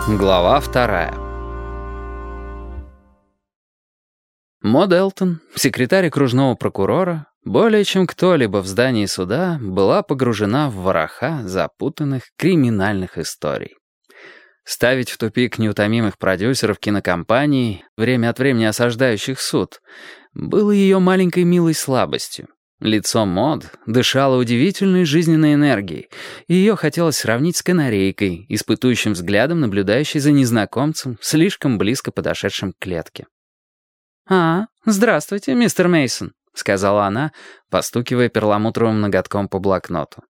Глава 2. Мод Элтон, секретарь окружного прокурора, более чем кто-либо в здании суда была погружена в вороха запутанных криминальных историй. Ставить в тупик неутомимых продюсеров кинокомпаний, время от времени осаждающих суд, было ее маленькой милой слабостью. Лицо Мод дышало удивительной жизненной энергией, и ее хотелось сравнить с канарейкой, испытующим взглядом, наблюдающей за незнакомцем, слишком близко подошедшим к клетке. «Здравствуйте, мистер Мейсон», — сказала она, постукивая перламутровым ноготком по блокноту.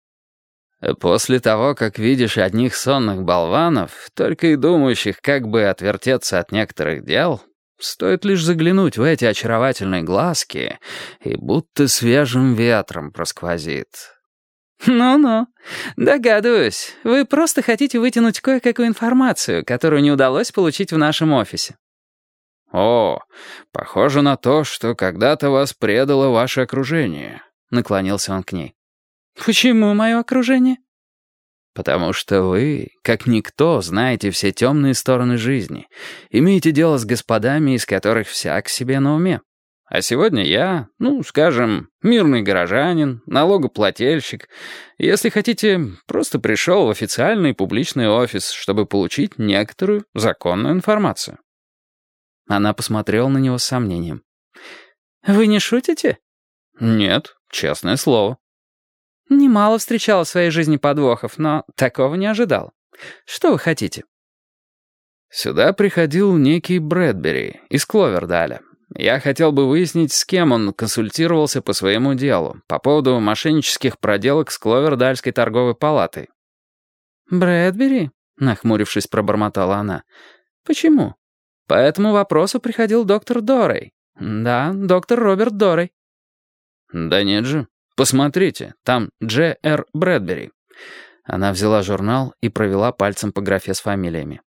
«После того, как видишь одних сонных болванов, только и думающих, как бы отвертеться от некоторых дел, стоит лишь заглянуть в эти очаровательные глазки, и будто свежим ветром просквозит». «Ну-ну, догадываюсь. Вы просто хотите вытянуть кое-какую информацию, которую не удалось получить в нашем офисе». «О, похоже на то, что когда-то вас предало ваше окружение», — наклонился он к ней. «Почему мое окружение?» «Потому что вы, как никто, знаете все темные стороны жизни, имеете дело с господами, из которых всяк себе на уме. А сегодня я, скажем, мирный горожанин, налогоплательщик. Если хотите, просто пришел в официальный публичный офис, чтобы получить некоторую законную информацию». Она посмотрела на него с сомнением. «Вы не шутите?» «Нет, честное слово». «Немало встречала в своей жизни подвохов, но такого не ожидал. Что вы хотите?» «Сюда приходил некий Брэдбери из Кловердаля. Я хотел бы выяснить, с кем он консультировался по своему делу, по поводу мошеннических проделок с Кловердальской торговой палатой». «Брэдбери?» — нахмурившись, пробормотала она. «Почему? По этому вопросу приходил доктор Дорей. Да, доктор Роберт Дорей». «Да нет же. Посмотрите, там Дж.Р. Брэдбери». Она взяла журнал и провела пальцем по графе с фамилиями.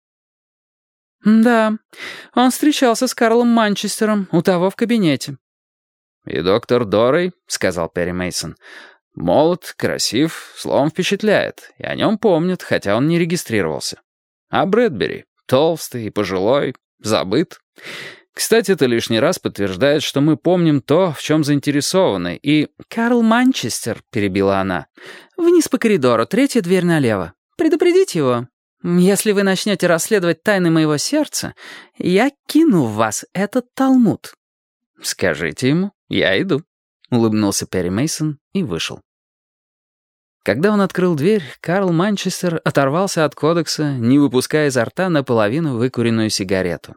«Да, он встречался с Карлом Манчестером, у того в кабинете». «И доктор Дорей, — сказал Перри Мейсон, — молод, красив, словом впечатляет, и о нем помнят, хотя он не регистрировался. А Брэдбери толстый и пожилой, забыт. Кстати, это лишний раз подтверждает, что мы помним то, в чем заинтересованы, и...» «Карл Манчестер», — перебила она, — «вниз по коридору, третья дверь налево. Предупредите его. Если вы начнете расследовать тайны моего сердца, я кину в вас этот талмуд». «Скажите ему, я иду», — улыбнулся Перри Мейсон и вышел. Когда он открыл дверь, Карл Манчестер оторвался от кодекса, не выпуская изо рта наполовину выкуренную сигарету.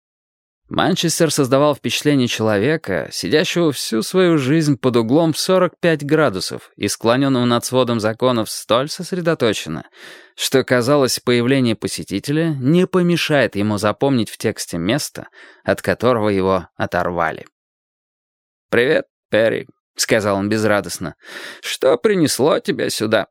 Манчестер создавал впечатление человека, сидящего всю свою жизнь под углом в 45 градусов и склоненного над сводом законов столь сосредоточенно, что, казалось, появление посетителя не помешает ему запомнить в тексте место, от которого его оторвали. «Привет, Перри», — сказал он безрадостно. «Что принесло тебя сюда?»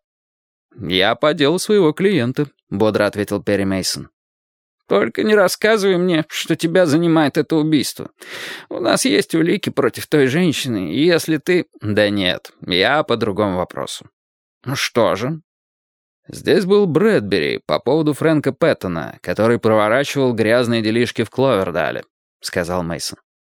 «Я по делу своего клиента», — бодро ответил Перри Мейсон. «Только не рассказывай мне, что тебя занимает это убийство. У нас есть улики против той женщины, и если ты...» «Да нет, я по другому вопросу». «Что же?» «Здесь был Брэдбери по поводу Фрэнка Пэттона, который проворачивал грязные делишки в Кловердале», — сказал Мейсон.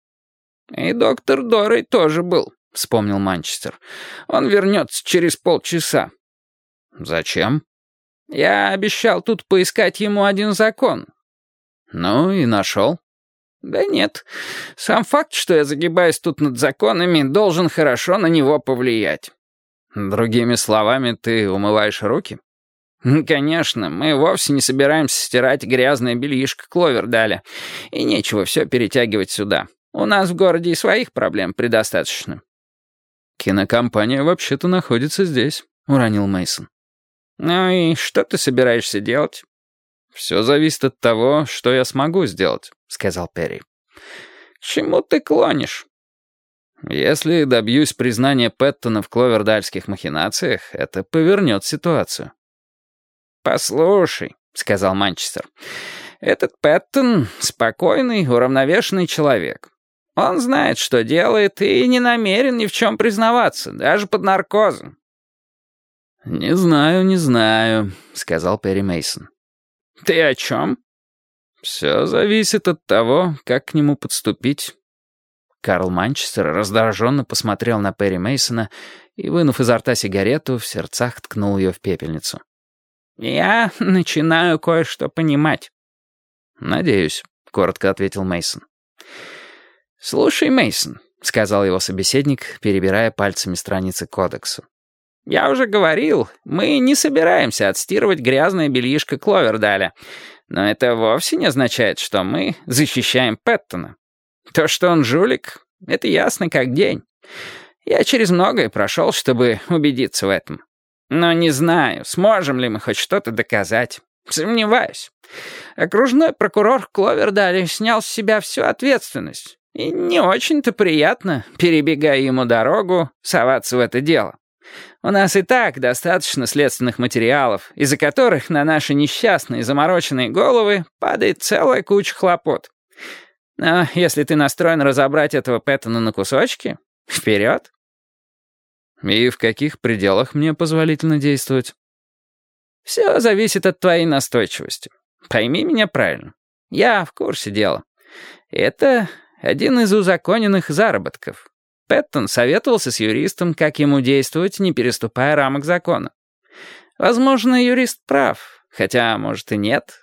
«И доктор Дорей тоже был», — вспомнил Манчестер. «Он вернется через полчаса». «Зачем?» «Я обещал тут поискать ему один закон». «Ну и нашел?» «Да нет. Сам факт, что я загибаюсь тут над законами, должен хорошо на него повлиять». «Другими словами, ты умываешь руки?» «Конечно, мы вовсе не собираемся стирать грязное бельишко Кловердаля, и нечего все перетягивать сюда. У нас в городе и своих проблем предостаточно». «Кинокомпания вообще-то находится здесь», — уронил Мейсон. «Ну и что ты собираешься делать?» «Все зависит от того, что я смогу сделать», — сказал Перри. «К чему ты клонишь?» «Если добьюсь признания Пэттона в кловердальских махинациях, это повернет ситуацию». «Послушай», — сказал Манчестер, — «этот Пэттон — спокойный, уравновешенный человек. Он знает, что делает, и не намерен ни в чем признаваться, даже под наркозом». «Не знаю, — сказал Перри Мейсон. «Ты о чем?» «Все зависит от того, как к нему подступить». Карл Манчестер раздраженно посмотрел на Перри Мейсона и, вынув изо рта сигарету, в сердцах ткнул ее в пепельницу. «Я начинаю кое-что понимать». «Надеюсь», — коротко ответил Мейсон. «Слушай, Мейсон», — сказал его собеседник, перебирая пальцами страницы кодекса. «Я уже говорил, мы не собираемся отстирывать грязное бельишко Кловердаля, но это вовсе не означает, что мы защищаем Пэттона. То, что он жулик, это ясно как день. Я через многое прошел, чтобы убедиться в этом. Но не знаю, сможем ли мы хоть что-то доказать. Сомневаюсь. Окружной прокурор Кловердаля снял с себя всю ответственность. И не очень-то приятно, перебегая ему дорогу, соваться в это дело. У нас и так достаточно следственных материалов, из-за которых на наши несчастные замороченные головы падает целая куча хлопот. Но если ты настроен разобрать этого Пэттона на кусочки, вперед. И в каких пределах мне позволительно действовать? Все зависит от твоей настойчивости. Пойми меня правильно. Я в курсе дела. Это один из узаконенных заработков. Пэттон советовался с юристом, как ему действовать, не переступая рамок закона. Возможно, юрист прав, хотя, может, и нет.